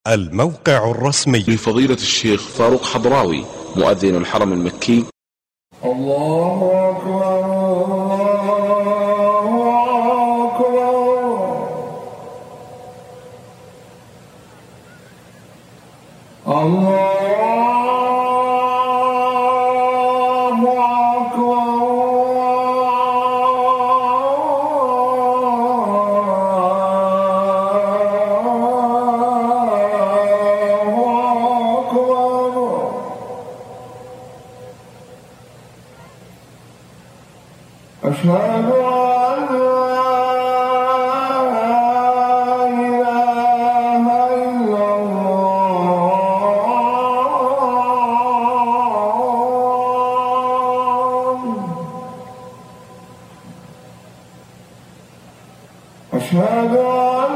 الموقع الرسمي لفضيلة الشيخ فاروق حضراوي مؤذن الحرم المكي. الله أكبر الله أكبر الله أشهد أن لا إله إلا الله أشهد أن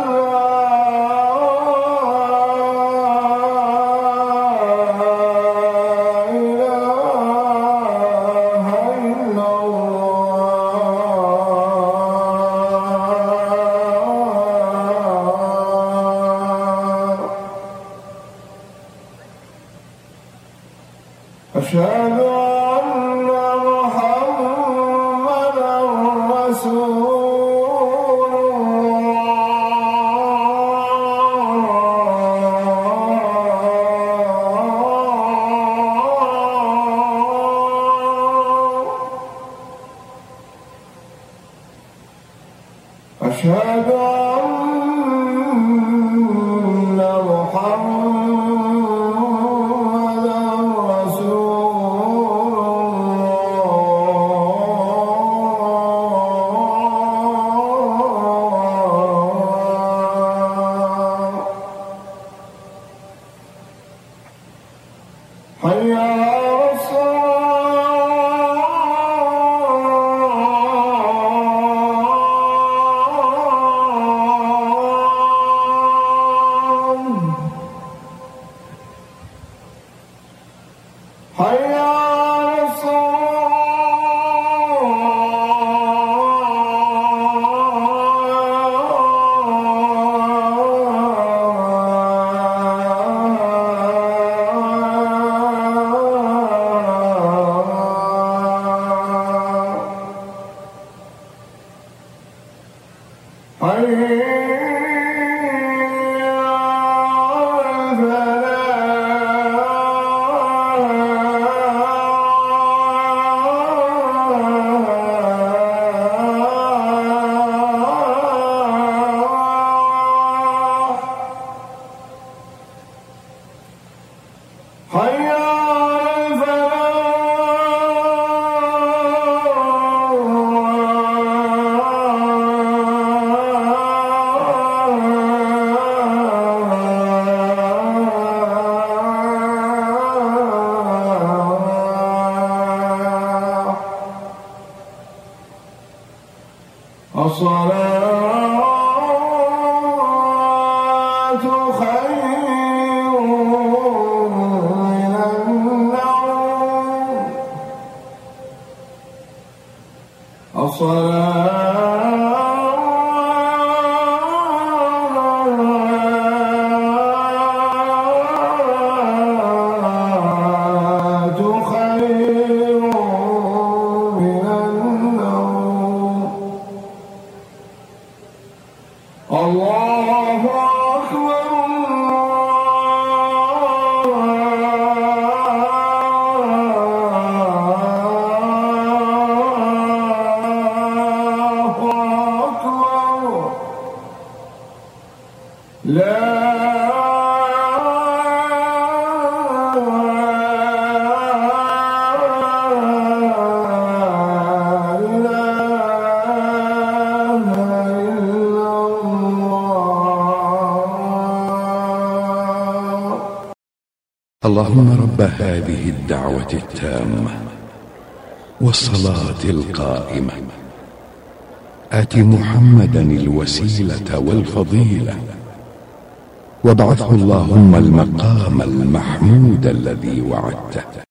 أشهد أن محمدًا رسول الله أشهد أن حي على الصلاة حي على الصلاة خير من النوم الله أكبر الله أكبر لا اللهم رب هذه الدعوة التامة والصلاة القائمة آت محمدا الوسيلة والفضيلة وابعثه اللهم المقام المحمود الذي وعدته.